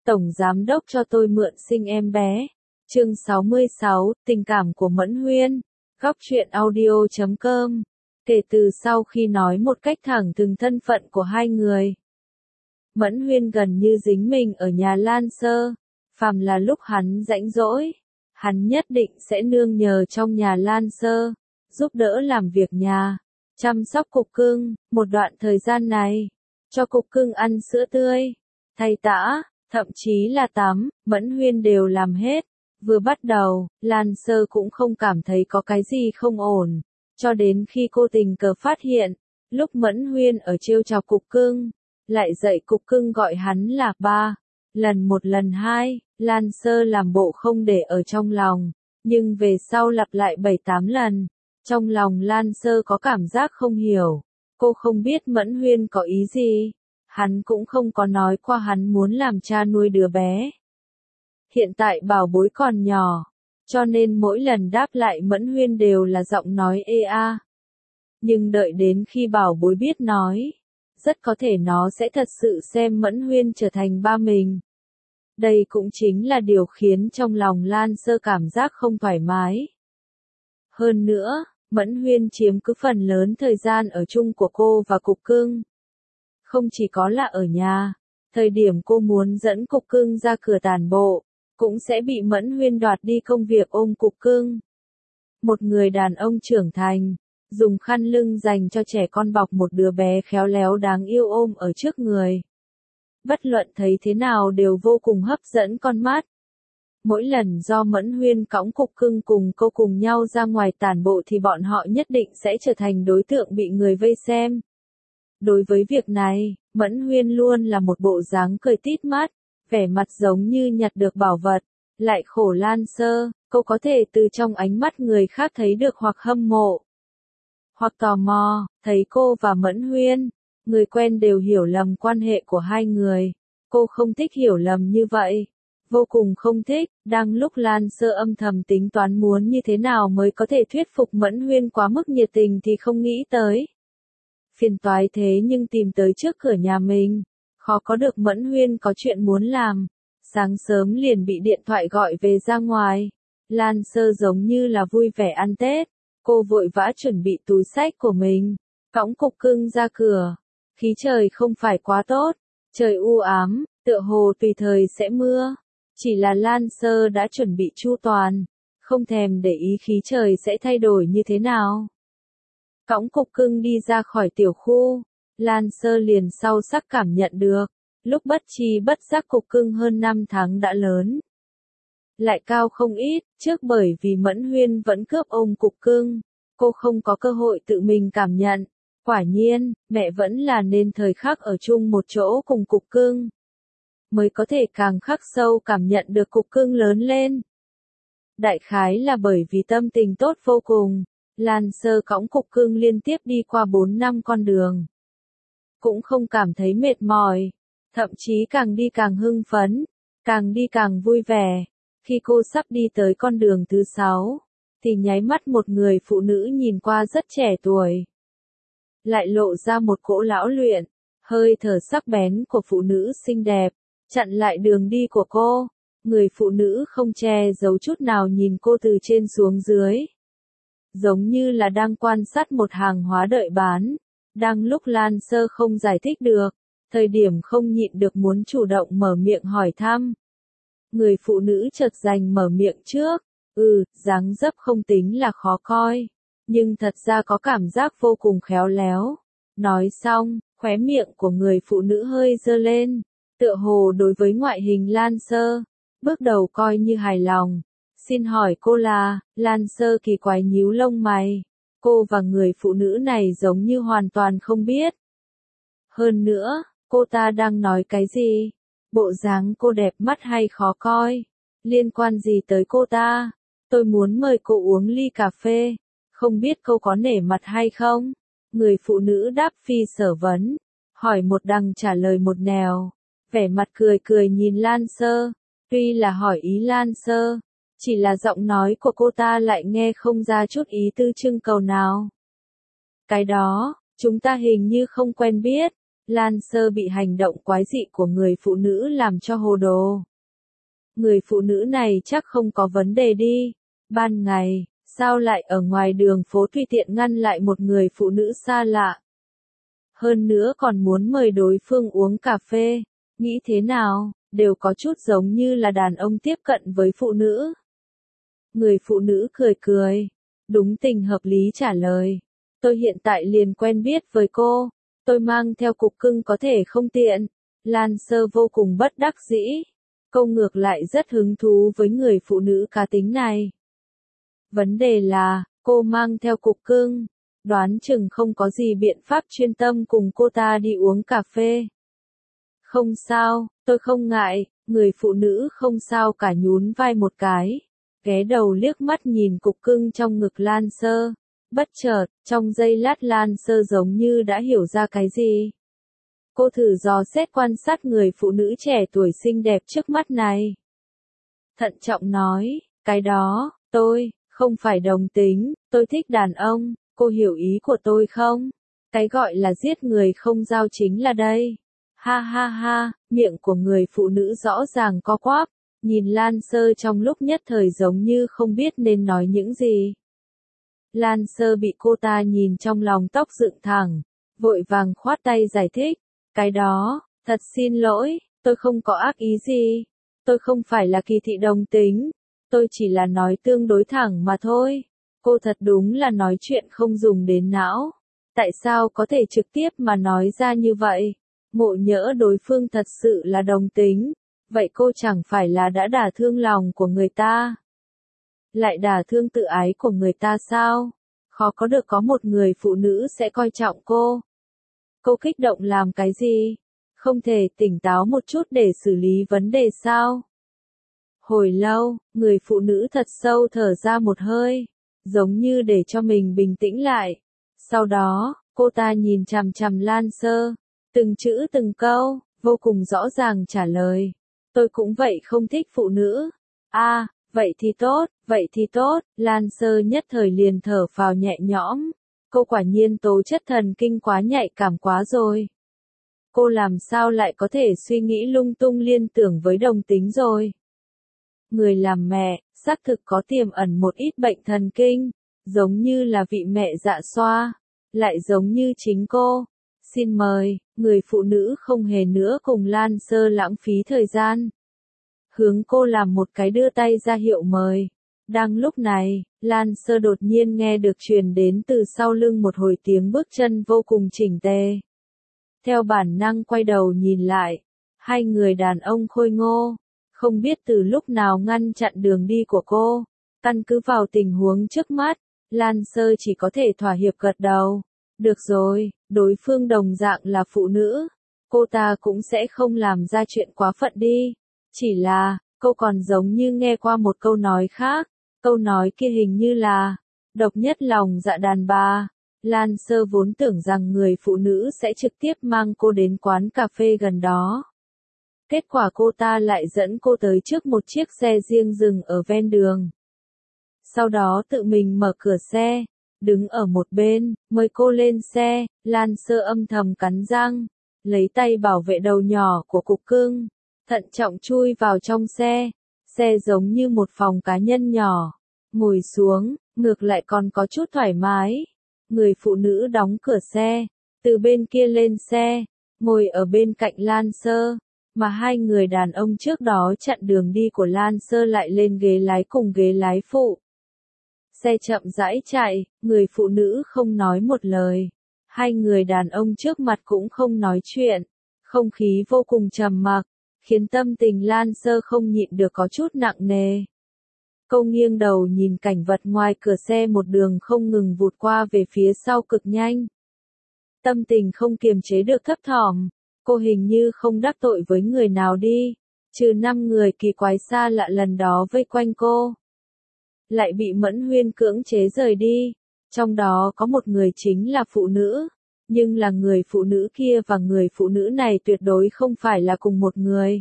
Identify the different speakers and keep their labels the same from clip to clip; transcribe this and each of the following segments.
Speaker 1: Tổng giám đốc cho tôi mượn sinh em bé. Chương 66, tình cảm của Mẫn Huyên. Góc truyện audio.com. Kể từ sau khi nói một cách thẳng thừng thân phận của hai người, Mẫn Huyên gần như dính mình ở nhà Lan Sơ. Phàm là lúc hắn rảnh rỗi, hắn nhất định sẽ nương nhờ trong nhà Lan Sơ, giúp đỡ làm việc nhà, chăm sóc cục cưng. Một đoạn thời gian này, cho cục cưng ăn sữa tươi, thay tã, thậm chí là tắm, Mẫn Huyên đều làm hết. Vừa bắt đầu, Lan Sơ cũng không cảm thấy có cái gì không ổn, cho đến khi cô tình cờ phát hiện, lúc Mẫn Huyên ở trêu chọc cục cưng, lại dạy cục cưng gọi hắn là ba. Lần một lần hai, Lan Sơ làm bộ không để ở trong lòng, nhưng về sau lặp lại 7-8 lần. Trong lòng Lan Sơ có cảm giác không hiểu, cô không biết Mẫn Huyên có ý gì, hắn cũng không có nói qua hắn muốn làm cha nuôi đứa bé. Hiện tại bảo bối còn nhỏ, cho nên mỗi lần đáp lại Mẫn Huyên đều là giọng nói ê a. Nhưng đợi đến khi bảo bối biết nói, rất có thể nó sẽ thật sự xem Mẫn Huyên trở thành ba mình. Đây cũng chính là điều khiến trong lòng Lan Sơ cảm giác không thoải mái. Hơn nữa, Mẫn Huyên chiếm cứ phần lớn thời gian ở chung của cô và cục cưng. Không chỉ có là ở nhà, thời điểm cô muốn dẫn cục cưng ra cửa tản bộ, cũng sẽ bị Mẫn Huyên đoạt đi công việc ôm cục cưng. Một người đàn ông trưởng thành, dùng khăn lưng dành cho trẻ con bọc một đứa bé khéo léo đáng yêu ôm ở trước người. Bất luận thấy thế nào đều vô cùng hấp dẫn con mắt. Mỗi lần do Mẫn Huyên cõng cục cưng cùng cô cùng nhau ra ngoài tản bộ thì bọn họ nhất định sẽ trở thành đối tượng bị người vây xem. Đối với việc này, Mẫn Huyên luôn là một bộ dáng cười tít mắt, vẻ mặt giống như nhặt được bảo vật. Lại khổ Lan Sơ, cô có thể từ trong ánh mắt người khác thấy được hoặc hâm mộ, hoặc tò mò. Thấy cô và Mẫn Huyên, người quen đều hiểu lầm quan hệ của hai người. Cô không thích hiểu lầm như vậy, vô cùng không thích. Đang lúc Lan Sơ âm thầm tính toán muốn như thế nào mới có thể thuyết phục Mẫn Huyên quá mức nhiệt tình thì không nghĩ tới phiền toái thế nhưng tìm tới trước cửa nhà mình. Khó có được Mẫn Huyên có chuyện muốn làm, sáng sớm liền bị điện thoại gọi về ra ngoài. Lan Sơ giống như là vui vẻ ăn Tết, cô vội vã chuẩn bị túi xách của mình, cõng cục cưng ra cửa. Khí trời không phải quá tốt, trời u ám, tựa hồ tùy thời sẽ mưa. Chỉ là Lan Sơ đã chuẩn bị chu toàn, không thèm để ý khí trời sẽ thay đổi như thế nào. Cõng cục cưng đi ra khỏi tiểu khu, Lan Sơ liền sau sắc cảm nhận được, lúc bất tri bất giác cục cưng hơn 5 tháng đã lớn. Lại cao không ít, trước bởi vì Mẫn Huyên vẫn cướp ôm cục cưng, cô không có cơ hội tự mình cảm nhận. Quả nhiên, mẹ vẫn là nên thời khắc ở chung một chỗ cùng cục cưng, mới có thể càng khắc sâu cảm nhận được cục cưng lớn lên. Đại khái là bởi vì tâm tình tốt vô cùng, Lan Sơ cõng cục cưng liên tiếp đi qua 4 năm con đường. Cũng không cảm thấy mệt mỏi, thậm chí càng đi càng hưng phấn, càng đi càng vui vẻ. Khi cô sắp đi tới con đường thứ 6, thì nháy mắt một người phụ nữ nhìn qua rất trẻ tuổi, lại lộ ra một cỗ lão luyện, hơi thở sắc bén của phụ nữ xinh đẹp, chặn lại đường đi của cô. Người phụ nữ không che giấu chút nào nhìn cô từ trên xuống dưới, giống như là đang quan sát một hàng hóa đợi bán. Đang lúc Lan Sơ không giải thích được, thời điểm không nhịn được muốn chủ động mở miệng hỏi thăm, người phụ nữ chợt giành mở miệng trước. Dáng dấp không tính là khó coi, nhưng thật ra có cảm giác vô cùng khéo léo. Nói xong, khóe miệng của người phụ nữ hơi giơ lên, tựa hồ đối với ngoại hình Lan Sơ, bước đầu coi như hài lòng. Xin hỏi cô là? Lan Sơ kỳ quái nhíu lông mày. Cô và người phụ nữ này giống như hoàn toàn không biết. Hơn nữa, cô ta đang nói cái gì? Bộ dáng cô đẹp mắt hay khó coi? Liên quan gì tới cô ta? Tôi muốn mời cô uống ly cà phê, không biết cô có nể mặt hay không? Người phụ nữ đáp phi sở vấn, hỏi một đằng trả lời một nẻo, vẻ mặt cười cười nhìn Lan Sơ. Tuy là hỏi ý Lan Sơ, chỉ là giọng nói của cô ta lại nghe không ra chút ý tư trưng cầu nào. Cái đó, chúng ta hình như không quen biết. Lan Sơ bị hành động quái dị của người phụ nữ làm cho hồ đồ. Người phụ nữ này chắc không có vấn đề đi. Ban ngày, sao lại ở ngoài đường phố tùy tiện ngăn lại một người phụ nữ xa lạ? Hơn nữa còn muốn mời đối phương uống cà phê. Nghĩ thế nào, đều có chút giống như là đàn ông tiếp cận với phụ nữ. Người phụ nữ cười cười. Đúng tình hợp lý trả lời. Tôi hiện tại liền quen biết với cô. Tôi mang theo cục cưng có thể không tiện. Lan Sơ vô cùng bất đắc dĩ. Cô ngược lại rất hứng thú với người phụ nữ cá tính này. Vấn đề là, cô mang theo cục cưng. Đoán chừng không có gì biện pháp chuyên tâm cùng cô ta đi uống cà phê. Không sao, tôi không ngại. Người phụ nữ không sao cả nhún vai một cái. Ghé đầu liếc mắt nhìn cục cưng trong ngực Lan Sơ. Bất chợt, trong giây lát Lan Sơ giống như đã hiểu ra cái gì. Cô thử dò xét quan sát người phụ nữ trẻ tuổi xinh đẹp trước mắt này. Thận trọng nói, cái đó, tôi, không phải đồng tính, tôi thích đàn ông, cô hiểu ý của tôi không? Cái gọi là giết người không giao chính là đây. Ha ha ha, miệng của người phụ nữ rõ ràng co quắp, nhìn Lan Sơ trong lúc nhất thời giống như không biết nên nói những gì. Lan Sơ bị cô ta nhìn trong lòng tóc dựng thẳng, vội vàng khoát tay giải thích. Cái đó, thật xin lỗi, tôi không có ác ý gì. Tôi không phải là kỳ thị đồng tính. Tôi chỉ là nói tương đối thẳng mà thôi. Cô thật đúng là nói chuyện không dùng đến não. Tại sao có thể trực tiếp mà nói ra như vậy? Ngộ nhỡ đối phương thật sự là đồng tính. Vậy cô chẳng phải là đã đả thương lòng của người ta? Lại đả thương tự ái của người ta sao? Khó có được có một người phụ nữ sẽ coi trọng cô. Cô kích động làm cái gì? Không thể tỉnh táo một chút để xử lý vấn đề sao? Hồi lâu, người phụ nữ thật sâu thở ra một hơi, giống như để cho mình bình tĩnh lại. Sau đó, cô ta nhìn chằm chằm Lan Sơ, từng chữ từng câu, vô cùng rõ ràng trả lời. Tôi cũng vậy không thích phụ nữ. À, vậy thì tốt, vậy thì tốt. Lan Sơ nhất thời liền thở phào nhẹ nhõm. Cô quả nhiên tố chất thần kinh quá nhạy cảm quá rồi. Cô làm sao lại có thể suy nghĩ lung tung liên tưởng với đồng tính rồi. Người làm mẹ, xác thực có tiềm ẩn một ít bệnh thần kinh, giống như là vị mẹ dạ xoa, lại giống như chính cô. Xin mời, người phụ nữ không hề nữa cùng Lan Sơ lãng phí thời gian. Hướng cô làm một cái đưa tay ra hiệu mời. Đang lúc này, Lan Sơ đột nhiên nghe được truyền đến từ sau lưng một hồi tiếng bước chân vô cùng chỉnh tề. Theo bản năng quay đầu nhìn lại, hai người đàn ông khôi ngô, không biết từ lúc nào ngăn chặn đường đi của cô. Căn cứ vào tình huống trước mắt, Lan Sơ chỉ có thể thỏa hiệp gật đầu. Được rồi, đối phương đồng dạng là phụ nữ. Cô ta cũng sẽ không làm ra chuyện quá phận đi. Chỉ là, cô còn giống như nghe qua một câu nói khác. Câu nói kia hình như là, độc nhất lòng dạ đàn bà. Lan Sơ vốn tưởng rằng người phụ nữ sẽ trực tiếp mang cô đến quán cà phê gần đó. Kết quả cô ta lại dẫn cô tới trước một chiếc xe riêng dừng ở ven đường. Sau đó tự mình mở cửa xe, đứng ở một bên, mời cô lên xe. Lan Sơ âm thầm cắn răng, lấy tay bảo vệ đầu nhỏ của cục cưng, thận trọng chui vào trong xe. Xe giống như một phòng cá nhân nhỏ, ngồi xuống, ngược lại còn có chút thoải mái. Người phụ nữ đóng cửa xe, từ bên kia lên xe, ngồi ở bên cạnh Lan Sơ, mà hai người đàn ông trước đó chặn đường đi của Lan Sơ lại lên ghế lái cùng ghế lái phụ. Xe chậm rãi chạy, người phụ nữ không nói một lời. Hai người đàn ông trước mặt cũng không nói chuyện. Không khí vô cùng trầm mặc, khiến tâm tình Lan Sơ không nhịn được có chút nặng nề. Cô nghiêng đầu nhìn cảnh vật ngoài cửa xe một đường không ngừng vụt qua về phía sau cực nhanh. Tâm tình không kiềm chế được thấp thỏm. Cô hình như không đắc tội với người nào đi, trừ 5 người kỳ quái xa lạ lần đó vây quanh cô. Lại bị Mẫn Huyên cưỡng chế rời đi, trong đó có một người chính là phụ nữ, nhưng là người phụ nữ kia và người phụ nữ này tuyệt đối không phải là cùng một người.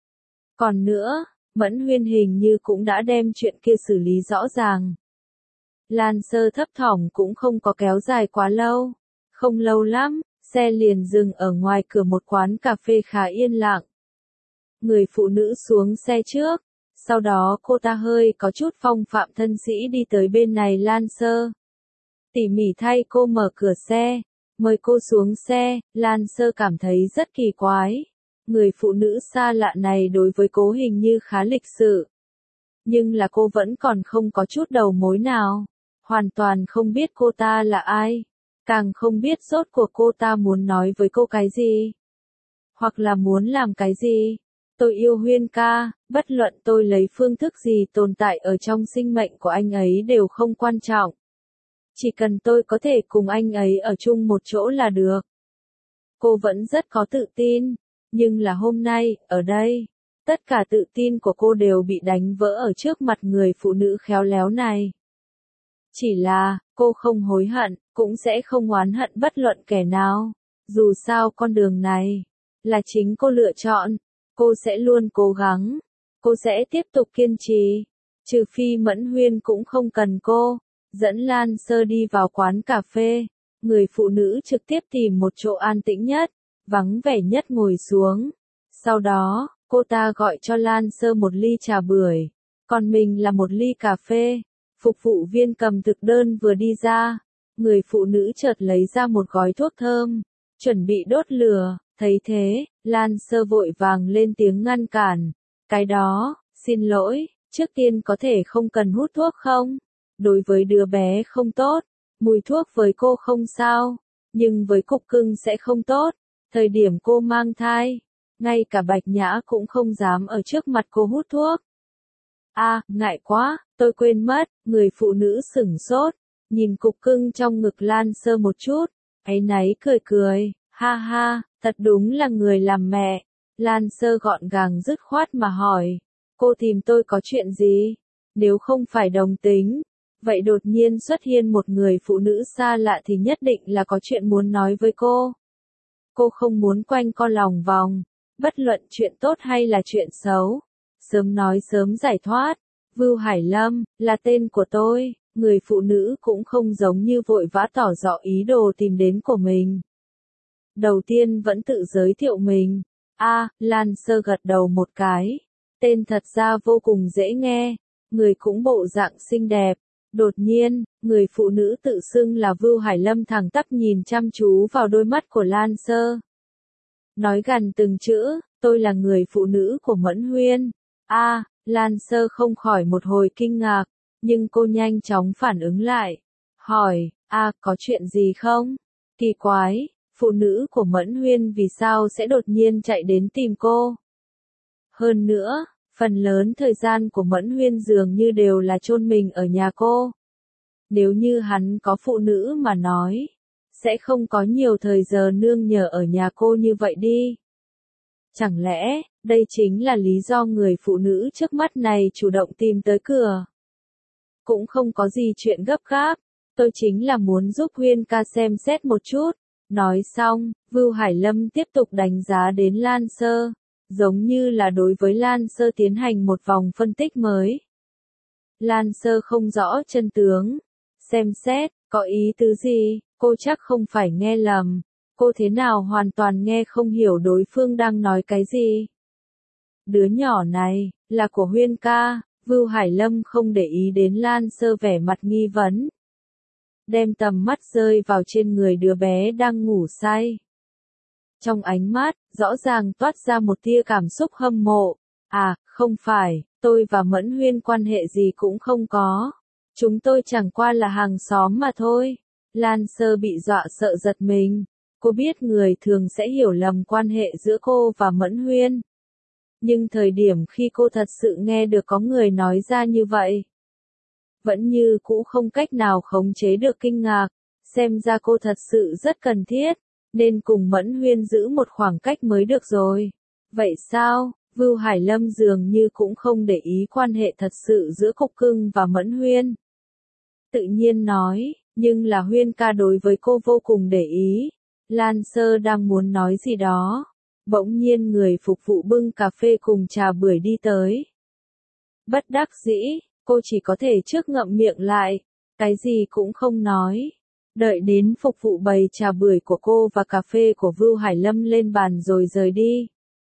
Speaker 1: Còn nữa, Mẫn Huyên hình như cũng đã đem chuyện kia xử lý rõ ràng. Lan Sơ thấp thỏm cũng không có kéo dài quá lâu, không lâu lắm. xe liền dừng ở ngoài cửa một quán cà phê khá yên lặng. Người phụ nữ xuống xe trước, sau đó cô ta hơi có chút phong phạm thân sĩ đi tới bên này Lancer. Tỉ mỉ thay cô mở cửa xe, mời cô xuống xe. Lancer cảm thấy rất kỳ quái. Người phụ nữ xa lạ này đối với cô hình như khá lịch sự. Nhưng là cô vẫn còn không có chút đầu mối nào. Hoàn toàn không biết cô ta là ai. Càng không biết rốt cuộc cô ta muốn nói với cô cái gì. Hoặc là muốn làm cái gì. Tôi yêu Huyên ca, bất luận tôi lấy phương thức gì tồn tại ở trong sinh mệnh của anh ấy đều không quan trọng. Chỉ cần tôi có thể cùng anh ấy ở chung một chỗ là được. Cô vẫn rất có tự tin, nhưng là hôm nay, ở đây, tất cả tự tin của cô đều bị đánh vỡ ở trước mặt người phụ nữ khéo léo này. Chỉ là, cô không hối hận, cũng sẽ không oán hận bất luận kẻ nào. Dù sao con đường này, là chính cô lựa chọn. Cô sẽ luôn cố gắng. Cô sẽ tiếp tục kiên trì. Trừ phi Mẫn Huyên cũng không cần cô. Dẫn Lancer đi vào quán cà phê. Người phụ nữ trực tiếp tìm một chỗ an tĩnh nhất, vắng vẻ nhất ngồi xuống. Sau đó, cô ta gọi cho Lancer một ly trà bưởi. Còn mình là một ly cà phê. Phục vụ viên cầm thực đơn vừa đi ra. Người phụ nữ chợt lấy ra một gói thuốc thơm. Chuẩn bị đốt lửa. Thấy thế, Lancer vội vàng lên tiếng ngăn cản. Cái đó, xin lỗi, trước tiên có thể không cần hút thuốc không? Đối với đứa bé không tốt, mùi thuốc với cô không sao, nhưng với cục cưng sẽ không tốt. Thời điểm cô mang thai, ngay cả Bạch Nhã cũng không dám ở trước mặt cô hút thuốc. Ngại quá, tôi quên mất, người phụ nữ sửng sốt, nhìn cục cưng trong ngực Lancer một chút, áy náy cười cười, ha ha. Thật đúng là người làm mẹ. Lancer gọn gàng dứt khoát mà hỏi. Cô tìm tôi có chuyện gì? Nếu không phải đồng tính, vậy đột nhiên xuất hiện một người phụ nữ xa lạ thì nhất định là có chuyện muốn nói với cô. Cô không muốn quanh co lòng vòng, bất luận chuyện tốt hay là chuyện xấu. Sớm nói sớm giải thoát. Vưu Hải Lâm, là tên của tôi. Người phụ nữ cũng không giống như vội vã tỏ rõ ý đồ tìm đến của mình. Đầu tiên vẫn tự giới thiệu mình. Lancer gật đầu một cái. Tên thật ra vô cùng dễ nghe. Người cũng bộ dạng xinh đẹp. Đột nhiên, người phụ nữ tự xưng là Vưu Hải Lâm thẳng tắp nhìn chăm chú vào đôi mắt của Lancer. Nói gần từng chữ, tôi là người phụ nữ của Mẫn Huyên. Lancer không khỏi một hồi kinh ngạc, nhưng cô nhanh chóng phản ứng lại. Hỏi, có chuyện gì không? Kỳ quái. Phụ nữ của Mẫn Huyên vì sao sẽ đột nhiên chạy đến tìm cô? Hơn nữa, phần lớn thời gian của Mẫn Huyên dường như đều là chôn mình ở nhà cô. Nếu như hắn có phụ nữ mà nói, sẽ không có nhiều thời giờ nương nhờ ở nhà cô như vậy đi. Chẳng lẽ, đây chính là lý do người phụ nữ trước mắt này chủ động tìm tới cửa? Cũng không có gì chuyện gấp gáp, tôi chính là muốn giúp Huyên ca xem xét một chút. Nói xong, Vưu Hải Lâm tiếp tục đánh giá đến Lancer, giống như là đối với Lancer tiến hành một vòng phân tích mới. Lancer không rõ chân tướng. Xem xét, có ý tứ gì, cô chắc không phải nghe lầm. Cô thế nào hoàn toàn nghe không hiểu đối phương đang nói cái gì. Đứa nhỏ này, là của Huyên ca. Vưu Hải Lâm không để ý đến Lancer vẻ mặt nghi vấn. Đem tầm mắt rơi vào trên người đứa bé đang ngủ say. Trong ánh mắt, rõ ràng toát ra một tia cảm xúc hâm mộ. Không phải, tôi và Mẫn Huyên quan hệ gì cũng không có. Chúng tôi chẳng qua là hàng xóm mà thôi. Lancer bị dọa sợ giật mình. Cô biết người thường sẽ hiểu lầm quan hệ giữa cô và Mẫn Huyên. Nhưng thời điểm khi cô thật sự nghe được có người nói ra như vậy, vẫn như cũ không cách nào khống chế được kinh ngạc. Xem ra cô thật sự rất cần thiết, nên cùng Mẫn Huyên giữ một khoảng cách mới được rồi. Vậy sao? Vưu Hải Lâm dường như cũng không để ý quan hệ thật sự giữa Cục Cưng và Mẫn Huyên. Tự nhiên nói, nhưng là Huyên ca đối với cô vô cùng để ý. Lancer đang muốn nói gì đó. Bỗng nhiên người phục vụ bưng cà phê cùng trà bưởi đi tới. Bất đắc dĩ, cô chỉ có thể trước ngậm miệng lại, cái gì cũng không nói. Đợi đến phục vụ bày trà bưởi của cô và cà phê của Vưu Hải Lâm lên bàn rồi rời đi.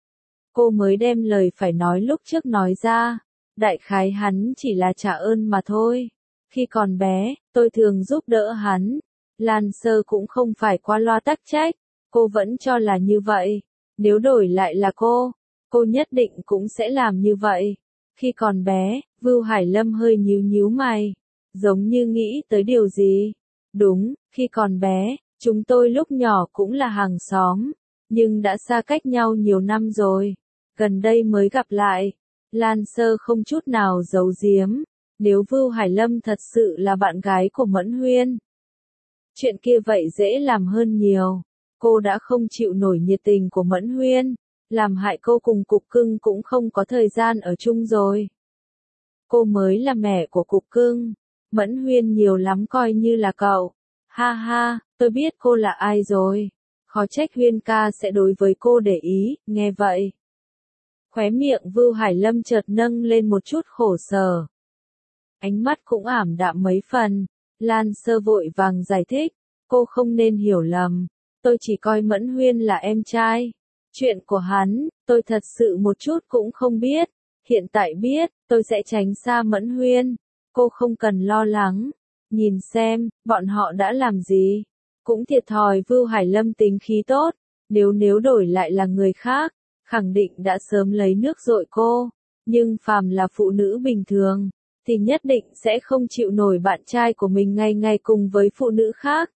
Speaker 1: Cô mới đem lời phải nói lúc trước nói ra, đại khái hắn chỉ là trả ơn mà thôi. Khi còn bé, tôi thường giúp đỡ hắn. Lan Sơ cũng không phải qua loa tắc trách, cô vẫn cho là như vậy. Nếu đổi lại là cô nhất định cũng sẽ làm như vậy. Khi còn bé, Vưu Hải Lâm hơi nhíu nhíu mày, giống như nghĩ tới điều gì. Đúng, khi còn bé, chúng tôi lúc nhỏ cũng là hàng xóm, nhưng đã xa cách nhau nhiều năm rồi. Gần đây mới gặp lại. Lan Sơ không chút nào giấu giếm. Nếu Vưu Hải Lâm thật sự là bạn gái của Mẫn Huyên, chuyện kia vậy dễ làm hơn nhiều. Cô đã không chịu nổi nhiệt tình của Mẫn Huyên, làm hại cô cùng Cục Cưng cũng không có thời gian ở chung rồi. Cô mới là mẹ của Cục Cưng. Mẫn Huyên nhiều lắm coi như là cậu. Ha ha, tôi biết cô là ai rồi. Khó trách Huyên ca sẽ đối với cô để ý, nghe vậy. Khóe miệng Vưu Hải Lâm chợt nâng lên một chút khổ sở. Ánh mắt cũng ảm đạm mấy phần. Lan Sơ vội vàng giải thích, cô không nên hiểu lầm. Tôi chỉ coi Mẫn Huyên là em trai. Chuyện của hắn, tôi thật sự một chút cũng không biết. Hiện tại biết, tôi sẽ tránh xa Mẫn Huyên. Cô không cần lo lắng. Nhìn xem, bọn họ đã làm gì. Cũng thiệt thòi Vưu Hải Lâm tính khí tốt. Nếu đổi lại là người khác, khẳng định đã sớm lấy nước dội cô. Nhưng phàm là phụ nữ bình thường, thì nhất định sẽ không chịu nổi bạn trai của mình ngày ngày cùng với phụ nữ khác.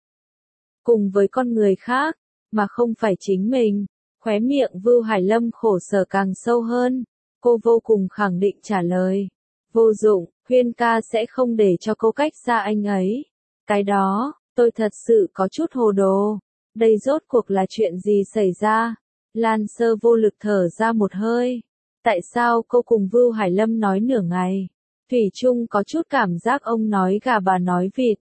Speaker 1: Cùng với con người khác, mà không phải chính mình. Khóe miệng Vưu Hải Lâm khổ sở càng sâu hơn. Cô vô cùng khẳng định trả lời. Vô dụng, Huyên ca sẽ không để cho cô cách xa anh ấy. Cái đó, tôi thật sự có chút hồ đồ. Đây rốt cuộc là chuyện gì xảy ra? Lan Sơ vô lực thở ra một hơi. Tại sao cô cùng Vưu Hải Lâm nói nửa ngày? Thủy chung có chút cảm giác ông nói gà bà nói vịt.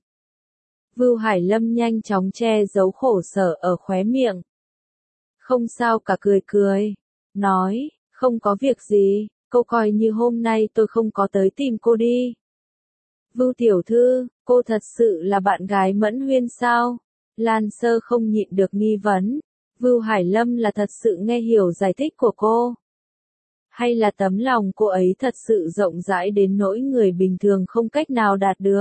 Speaker 1: Vưu Hải Lâm nhanh chóng che giấu khổ sở ở khóe miệng. Không sao cả, cười cười. Nói, không có việc gì, cô coi như hôm nay tôi không có tới tìm cô đi. Vưu tiểu thư, cô thật sự là bạn gái Mẫn Huyên sao? Lan Sơ không nhịn được nghi vấn. Vưu Hải Lâm là thật sự nghe hiểu giải thích của cô. Hay là tấm lòng cô ấy thật sự rộng rãi đến nỗi người bình thường không cách nào đạt được.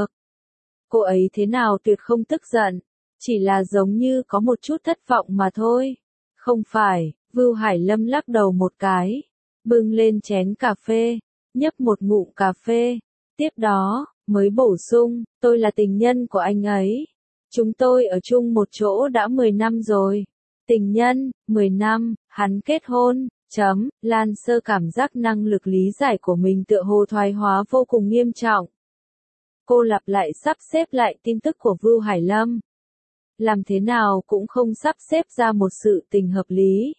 Speaker 1: Cô ấy thế nào tuyệt không tức giận, chỉ là giống như có một chút thất vọng mà thôi. Không phải, Vưu Hải Lâm lắc đầu một cái, bưng lên chén cà phê, nhấp một ngụm cà phê, tiếp đó, mới bổ sung, tôi là tình nhân của anh ấy. Chúng tôi ở chung một chỗ đã 10 năm rồi. Tình nhân, 10 năm, hắn kết hôn. Lan Sơ cảm giác năng lực lý giải của mình tựa hồ thoái hóa vô cùng nghiêm trọng. Cô lặp lại sắp xếp lại tin tức của Vưu Hải Lâm. Làm thế nào cũng không sắp xếp ra một sự tình hợp lý.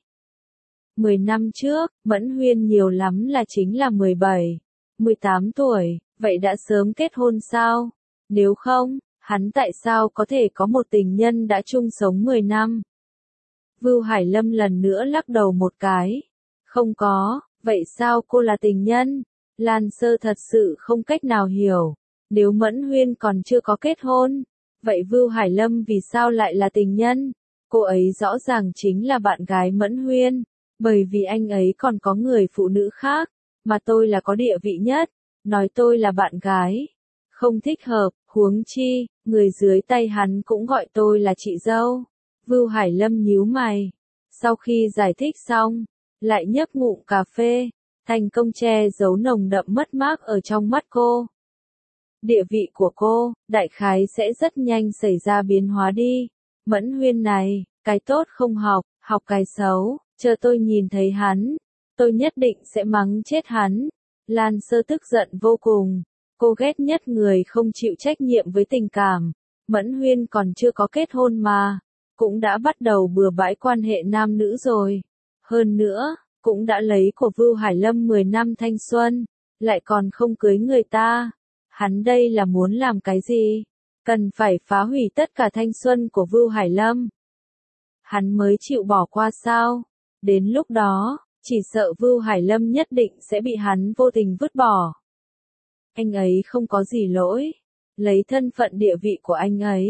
Speaker 1: 10 năm trước, Mẫn Huyên nhiều lắm là chính là 17, 18 tuổi, vậy đã sớm kết hôn sao? Nếu không, hắn tại sao có thể có một tình nhân đã chung sống 10 năm? Vưu Hải Lâm lần nữa lắc đầu một cái. Không có, vậy sao cô là tình nhân? Lan Sơ thật sự không cách nào hiểu. Nếu Mẫn Huyên còn chưa có kết hôn, vậy Vưu Hải Lâm vì sao lại là tình nhân? Cô ấy rõ ràng chính là bạn gái Mẫn Huyên, bởi vì anh ấy còn có người phụ nữ khác, mà tôi là có địa vị nhất, nói tôi là bạn gái. Không thích hợp, huống chi, người dưới tay hắn cũng gọi tôi là chị dâu. Vưu Hải Lâm nhíu mày. Sau khi giải thích xong, lại nhấp ngụm cà phê, thành công che giấu nồng đậm mất mát ở trong mắt cô. Địa vị của cô, đại khái sẽ rất nhanh xảy ra biến hóa đi. Mẫn Huyên này, cái tốt không học, học cái xấu, chờ tôi nhìn thấy hắn, tôi nhất định sẽ mắng chết hắn. Lan Sơ tức giận vô cùng, cô ghét nhất người không chịu trách nhiệm với tình cảm. Mẫn Huyên còn chưa có kết hôn mà, cũng đã bắt đầu bừa bãi quan hệ nam nữ rồi. Hơn nữa, cũng đã lấy của Vưu Hải Lâm 10 năm thanh xuân, lại còn không cưới người ta. Hắn đây là muốn làm cái gì? Cần phải phá hủy tất cả thanh xuân của Vưu Hải Lâm. Hắn mới chịu bỏ qua sao? Đến lúc đó, chỉ sợ Vưu Hải Lâm nhất định sẽ bị hắn vô tình vứt bỏ. Anh ấy không có gì lỗi. Lấy thân phận địa vị của anh ấy,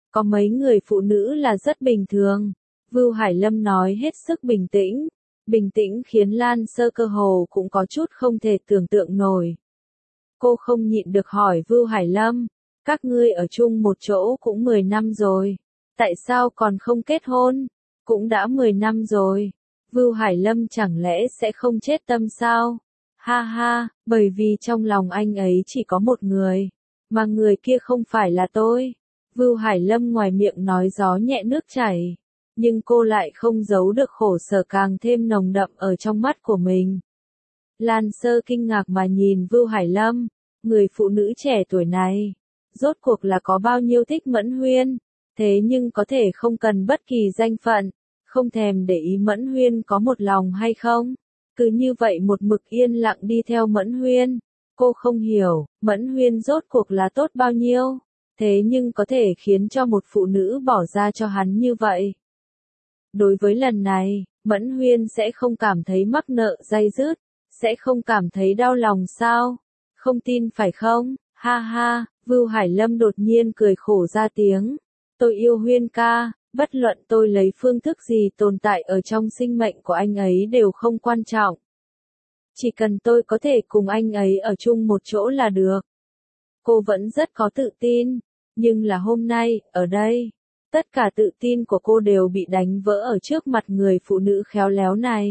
Speaker 1: Có mấy người phụ nữ là rất bình thường. Vưu Hải Lâm nói hết sức bình tĩnh. Bình tĩnh khiến Lan Sơ cơ hồ cũng có chút không thể tưởng tượng nổi. Cô không nhịn được hỏi Vưu Hải Lâm, các ngươi ở chung một chỗ cũng 10 năm rồi. Tại sao còn không kết hôn? Cũng đã 10 năm rồi. Vưu Hải Lâm chẳng lẽ sẽ không chết tâm sao? Ha ha, bởi vì trong lòng anh ấy chỉ có một người. Mà người kia không phải là tôi. Vưu Hải Lâm ngoài miệng nói gió nhẹ nước chảy. Nhưng cô lại không giấu được khổ sở càng thêm nồng đậm ở trong mắt của mình. Lan Sơ kinh ngạc mà nhìn Vưu Hải Lâm, người phụ nữ trẻ tuổi này. Rốt cuộc là có bao nhiêu thích Mẫn Huyên, thế nhưng có thể không cần bất kỳ danh phận, không thèm để ý Mẫn Huyên có một lòng hay không. Cứ như vậy một mực yên lặng đi theo Mẫn Huyên. Cô không hiểu, Mẫn Huyên rốt cuộc là tốt bao nhiêu, thế nhưng có thể khiến cho một phụ nữ bỏ ra cho hắn như vậy. Đối với lần này, Mẫn Huyên sẽ không cảm thấy mắc nợ day dứt, sẽ không cảm thấy đau lòng sao? Không tin phải không? Ha ha, Vưu Hải Lâm đột nhiên cười khổ ra tiếng. Tôi yêu Huyên ca, bất luận tôi lấy phương thức gì tồn tại ở trong sinh mệnh của anh ấy đều không quan trọng. Chỉ cần tôi có thể cùng anh ấy ở chung một chỗ là được. Cô vẫn rất có tự tin, nhưng là hôm nay, ở đây, tất cả tự tin của cô đều bị đánh vỡ ở trước mặt người phụ nữ khéo léo này.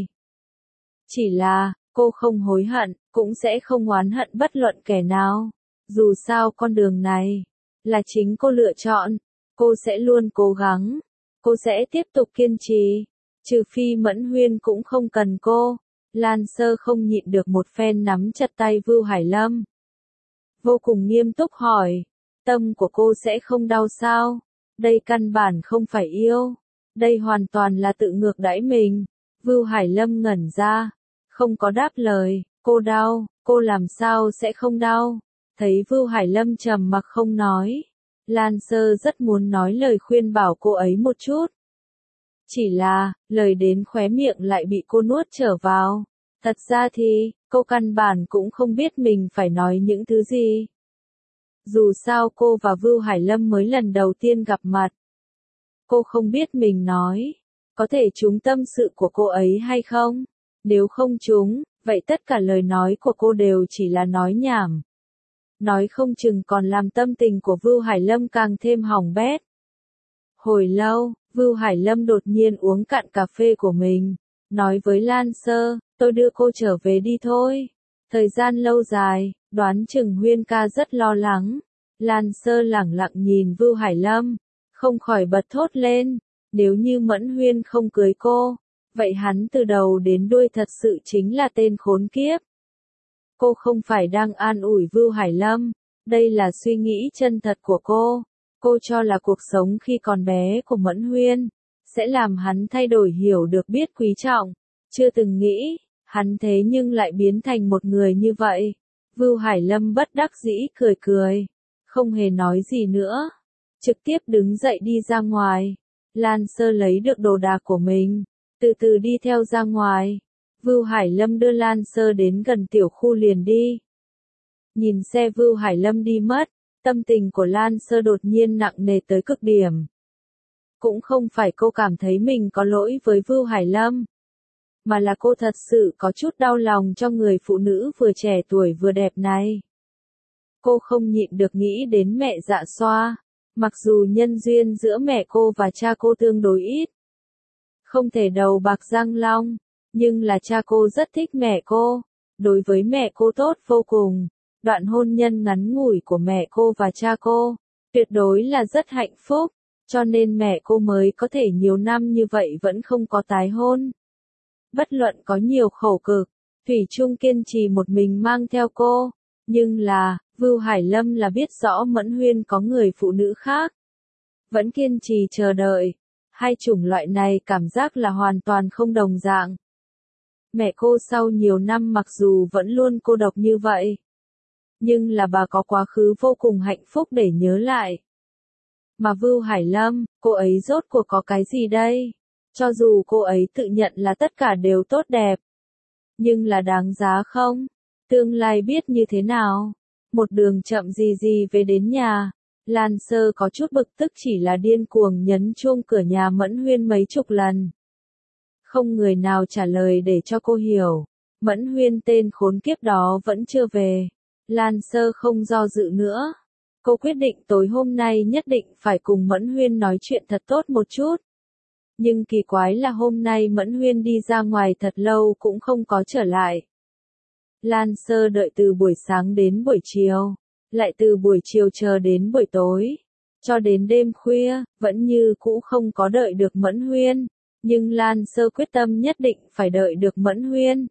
Speaker 1: Chỉ là, cô không hối hận, cũng sẽ không oán hận bất luận kẻ nào. Dù sao con đường này, là chính cô lựa chọn, cô sẽ luôn cố gắng, cô sẽ tiếp tục kiên trì, trừ phi Mẫn Huyên cũng không cần cô. Lan Sơ không nhịn được một phen nắm chặt tay Vưu Hải Lâm. Vô cùng nghiêm túc hỏi, tâm của cô sẽ không đau sao? Đây căn bản không phải yêu, đây hoàn toàn là tự ngược đãi mình. Vưu Hải Lâm ngẩn ra, không có đáp lời, cô đau, cô làm sao sẽ không đau? Thấy Vưu Hải Lâm trầm mặc không nói, Lan Sơ rất muốn nói lời khuyên bảo cô ấy một chút. Chỉ là, lời đến khóe miệng lại bị cô nuốt trở vào. Thật ra thì, cô căn bản cũng không biết mình phải nói những thứ gì. Dù sao cô và Vưu Hải Lâm mới lần đầu tiên gặp mặt. Cô không biết mình nói, có thể trúng tâm sự của cô ấy hay không? Nếu không trúng, vậy tất cả lời nói của cô đều chỉ là nói nhảm. Nói không chừng còn làm tâm tình của Vưu Hải Lâm càng thêm hỏng bét. Hồi lâu, Vưu Hải Lâm đột nhiên uống cạn cà phê của mình, nói với Lan Sơ, tôi đưa cô trở về đi thôi. Thời gian lâu dài, đoán chừng Huyên ca rất lo lắng. Lan Sơ lẳng lặng nhìn Vưu Hải Lâm, không khỏi bật thốt lên, nếu như Mẫn Huyên không cưới cô, vậy hắn từ đầu đến đuôi thật sự chính là tên khốn kiếp. Cô không phải đang an ủi Vưu Hải Lâm, đây là suy nghĩ chân thật của cô. Cô cho là cuộc sống khi còn bé của Mẫn Huyên sẽ làm hắn thay đổi hiểu được biết quý trọng, chưa từng nghĩ, hắn thế nhưng lại biến thành một người như vậy. Vưu Hải Lâm bất đắc dĩ cười cười, không hề nói gì nữa, trực tiếp đứng dậy đi ra ngoài. Lan Sơ lấy được đồ đạc của mình, từ từ đi theo ra ngoài. Vưu Hải Lâm đưa Lan Sơ đến gần tiểu khu liền đi. Nhìn xe Vưu Hải Lâm đi mất, tâm tình của Lan Sơ đột nhiên nặng nề tới cực điểm. Cũng không phải cô cảm thấy mình có lỗi với Vưu Hải Lâm, mà là cô thật sự có chút đau lòng cho người phụ nữ vừa trẻ tuổi vừa đẹp này. Cô không nhịn được nghĩ đến mẹ Dạ Xoa, mặc dù nhân duyên giữa mẹ cô và cha cô tương đối ít. Không thể đầu bạc răng long, nhưng là cha cô rất thích mẹ cô, đối với mẹ cô tốt vô cùng. Đoạn hôn nhân ngắn ngủi của mẹ cô và cha cô, tuyệt đối là rất hạnh phúc, cho nên mẹ cô mới có thể nhiều năm như vậy vẫn không có tái hôn. Bất luận có nhiều khổ cực, thủy chung kiên trì một mình mang theo cô, nhưng là, Vưu Hải Lâm là biết rõ Mẫn Huyên có người phụ nữ khác. Vẫn kiên trì chờ đợi, hai chủng loại này cảm giác là hoàn toàn không đồng dạng. Mẹ cô sau nhiều năm mặc dù vẫn luôn cô độc như vậy, nhưng là bà có quá khứ vô cùng hạnh phúc để nhớ lại. Mà Vưu Hải Lâm, cô ấy rốt cuộc có cái gì đây? Cho dù cô ấy tự nhận là tất cả đều tốt đẹp, nhưng là đáng giá không? Tương lai biết như thế nào? Một đường chậm gì gì về đến nhà, Lan Sơ có chút bực tức chỉ là điên cuồng nhấn chuông cửa nhà Mẫn Huyên mấy chục lần. Không người nào trả lời để cho cô hiểu. Mẫn Huyên tên khốn kiếp đó vẫn chưa về. Lan Sơ không do dự nữa. Cô quyết định tối hôm nay nhất định phải cùng Mẫn Huyên nói chuyện thật tốt một chút. Nhưng kỳ quái là hôm nay Mẫn Huyên đi ra ngoài thật lâu cũng không có trở lại. Lan Sơ đợi từ buổi sáng đến buổi chiều, lại từ buổi chiều chờ đến buổi tối, cho đến đêm khuya, vẫn như cũ không có đợi được Mẫn Huyên. Nhưng Lan Sơ quyết tâm nhất định phải đợi được Mẫn Huyên.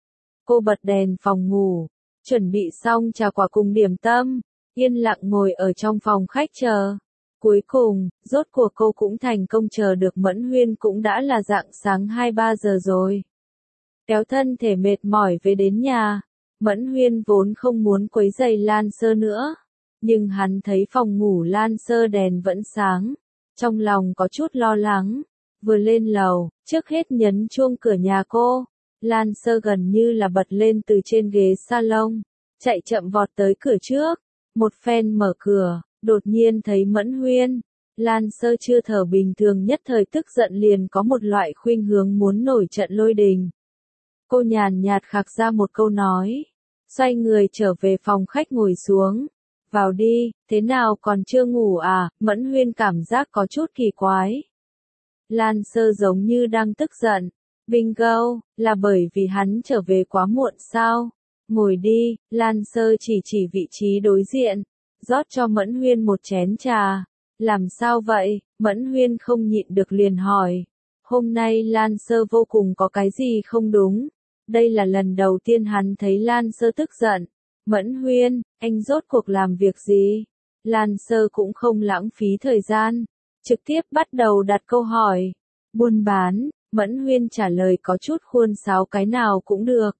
Speaker 1: Cô bật đèn phòng ngủ, chuẩn bị xong trà quả cùng điểm tâm, yên lặng ngồi ở trong phòng khách chờ. Cuối cùng, rốt cuộc cô cũng thành công chờ được Mẫn Huyên cũng đã là rạng sáng 2-3 giờ rồi. Kéo thân thể mệt mỏi về đến nhà, Mẫn Huyên vốn không muốn quấy rầy Lan Sơ nữa. Nhưng hắn thấy phòng ngủ Lan Sơ đèn vẫn sáng, trong lòng có chút lo lắng. Vừa lên lầu, trước hết nhấn chuông cửa nhà cô, Lan Sơ gần như là bật lên từ trên ghế salon, chạy chậm vọt tới cửa trước, một phen mở cửa, đột nhiên thấy Mẫn Huyên. Lan Sơ chưa thở bình thường nhất thời tức giận liền có một loại khuynh hướng muốn nổi trận lôi đình. Cô nhàn nhạt khạc ra một câu nói, xoay người trở về phòng khách ngồi xuống. Vào đi, thế nào còn chưa ngủ à? Mẫn Huyên cảm giác có chút kỳ quái. Lan Sơ giống như đang tức giận. Bingo, là bởi vì hắn trở về quá muộn sao? Ngồi đi, Lan Sơ chỉ vị trí đối diện, rót cho Mẫn Huyên một chén trà. Làm sao vậy? Mẫn Huyên không nhịn được liền hỏi. Hôm nay Lan Sơ vô cùng có cái gì không đúng? Đây là lần đầu tiên hắn thấy Lan Sơ tức giận. Mẫn Huyên, anh rốt cuộc làm việc gì? Lan Sơ cũng không lãng phí thời gian, trực tiếp bắt đầu đặt câu hỏi. Buôn bán, Mẫn Huyên trả lời có chút khuôn sáo cái nào cũng được.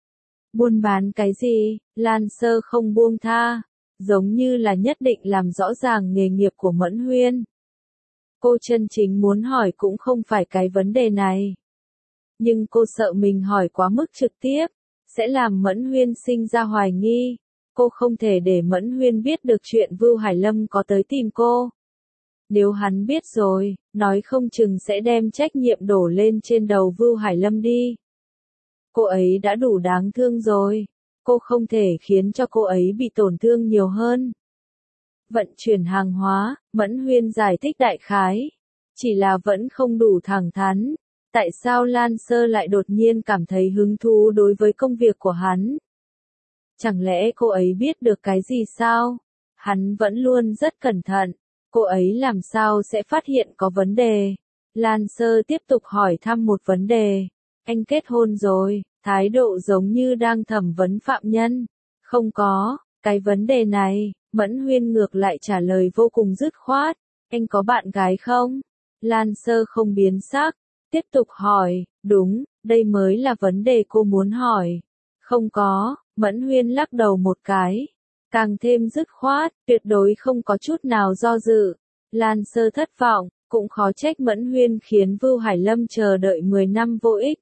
Speaker 1: Buôn bán cái gì? Lan Sơ không buông tha, giống như là nhất định làm rõ ràng nghề nghiệp của Mẫn Huyên. Cô chân chính muốn hỏi cũng không phải cái vấn đề này. Nhưng cô sợ mình hỏi quá mức trực tiếp, sẽ làm Mẫn Huyên sinh ra hoài nghi. Cô không thể để Mẫn Huyên biết được chuyện Vưu Hải Lâm có tới tìm cô. Nếu hắn biết rồi, nói không chừng sẽ đem trách nhiệm đổ lên trên đầu Vưu Hải Lâm đi. Cô ấy đã đủ đáng thương rồi. Cô không thể khiến cho cô ấy bị tổn thương nhiều hơn. Vận chuyển hàng hóa, Mẫn Huyên giải thích đại khái. Chỉ là vẫn không đủ thẳng thắn. Tại sao Lan Sơ lại đột nhiên cảm thấy hứng thú đối với công việc của hắn? Chẳng lẽ cô ấy biết được cái gì sao? Hắn vẫn luôn rất cẩn thận. Cô ấy làm sao sẽ phát hiện có vấn đề? Lan Sơ tiếp tục hỏi thăm một vấn đề. Anh kết hôn rồi, thái độ giống như đang thẩm vấn phạm nhân. Không có, cái vấn đề này, Mẫn Huyên ngược lại trả lời vô cùng dứt khoát. Anh có bạn gái không? Lan Sơ không biến sắc, tiếp tục hỏi. Đúng, đây mới là vấn đề cô muốn hỏi. Không có, Mẫn Huyên lắc đầu một cái. Càng thêm dứt khoát, tuyệt đối không có chút nào do dự. Lan Sơ thất vọng, cũng khó trách Mẫn Huyên khiến Vưu Hải Lâm chờ đợi 10 năm vô ích.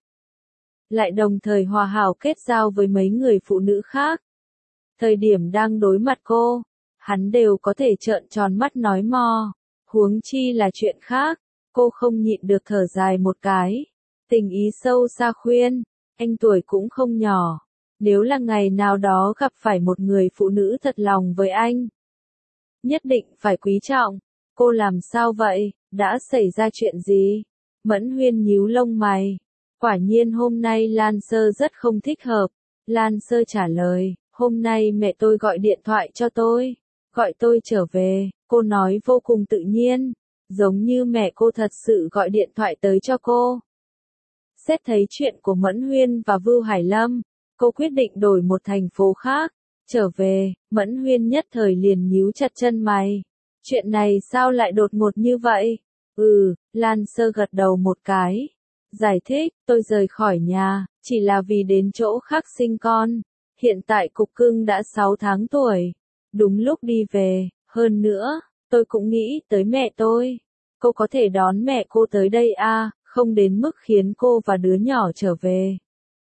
Speaker 1: Lại đồng thời hòa hảo kết giao với mấy người phụ nữ khác. Thời điểm đang đối mặt cô, hắn đều có thể trợn tròn mắt nói mò. Huống chi là chuyện khác, cô không nhịn được thở dài một cái. Tình ý sâu xa khuyên, anh tuổi cũng không nhỏ. Nếu là ngày nào đó gặp phải một người phụ nữ thật lòng với anh, nhất định phải quý trọng. Cô làm sao vậy? Đã xảy ra chuyện gì? Mẫn Huyên nhíu lông mày. Quả nhiên hôm nay Lan Sơ rất không thích hợp. Lan Sơ trả lời, hôm nay mẹ tôi gọi điện thoại cho tôi. Gọi tôi trở về, cô nói vô cùng tự nhiên. Giống như mẹ cô thật sự gọi điện thoại tới cho cô. Xét thấy chuyện của Mẫn Huyên và Vưu Hải Lâm, cô quyết định đổi một thành phố khác. Trở về, Mẫn Huyên nhất thời liền nhíu chặt chân mày. Chuyện này sao lại đột ngột như vậy? Lan Sơ gật đầu một cái. Giải thích, tôi rời khỏi nhà, chỉ là vì đến chỗ khác sinh con. Hiện tại Cục Cưng đã 6 tháng tuổi. Đúng lúc đi về, hơn nữa, tôi cũng nghĩ tới mẹ tôi. Cô có thể đón mẹ cô tới đây à, không đến mức khiến cô và đứa nhỏ trở về.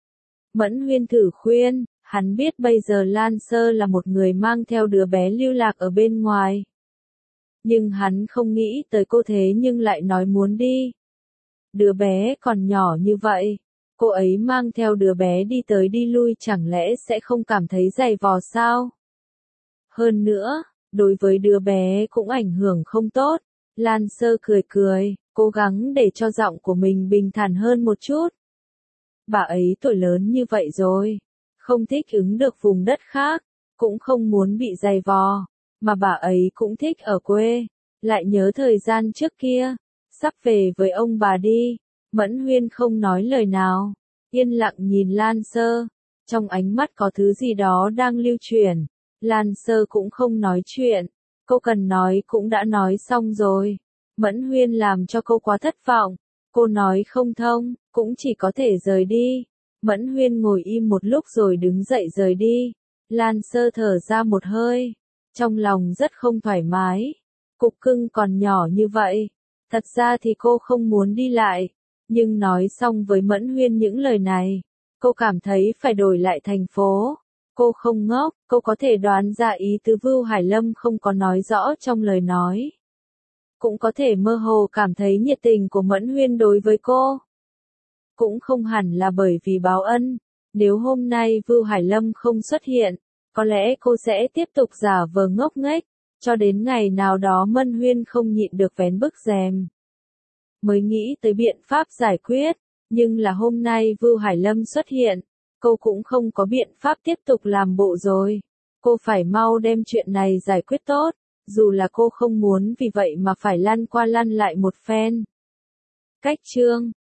Speaker 1: Mẫn Huyên thử khuyên, hắn biết bây giờ Lan Sơ là một người mang theo đứa bé lưu lạc ở bên ngoài. Nhưng hắn không nghĩ tới cô thế nhưng lại nói muốn đi. Đứa bé còn nhỏ như vậy, cô ấy mang theo đứa bé đi tới đi lui chẳng lẽ sẽ không cảm thấy dày vò sao? Hơn nữa, đối với đứa bé cũng ảnh hưởng không tốt. Lan Sơ cười cười, cố gắng để cho giọng của mình bình thản hơn một chút. Bà ấy tuổi lớn như vậy rồi, không thích ứng được vùng đất khác, cũng không muốn bị dày vò, mà bà ấy cũng thích ở quê, lại nhớ thời gian trước kia, sắp về với ông bà đi. Mẫn Huyên không nói lời nào, yên lặng nhìn Lan Sơ, trong ánh mắt có thứ gì đó đang lưu chuyển. Lan Sơ cũng không nói chuyện, cô cần nói cũng đã nói xong rồi. Mẫn Huyên làm cho cô quá thất vọng, cô nói không thông, cũng chỉ có thể rời đi. Mẫn Huyên ngồi im một lúc rồi đứng dậy rời đi. Lan Sơ thở ra một hơi, trong lòng rất không thoải mái. Cục cưng còn nhỏ như vậy, thật ra thì cô không muốn đi lại, nhưng nói xong với Mẫn Huyên những lời này, cô cảm thấy phải đổi lại thành phố. Cô không ngốc, cô có thể đoán ra ý tứ Vưu Hải Lâm không có nói rõ trong lời nói. Cũng có thể mơ hồ cảm thấy nhiệt tình của Mẫn Huyên đối với cô. Cũng không hẳn là bởi vì báo ân, nếu hôm nay Vưu Hải Lâm không xuất hiện, có lẽ cô sẽ tiếp tục giả vờ ngốc nghếch, cho đến ngày nào đó Mẫn Huyên không nhịn được vén bức rèm. Mới nghĩ tới biện pháp giải quyết, nhưng là hôm nay Vưu Hải Lâm xuất hiện, cô cũng không có biện pháp tiếp tục làm bộ rồi. Cô phải mau đem chuyện này giải quyết tốt, dù là cô không muốn vì vậy mà phải lăn qua lăn lại một phen. Cách chương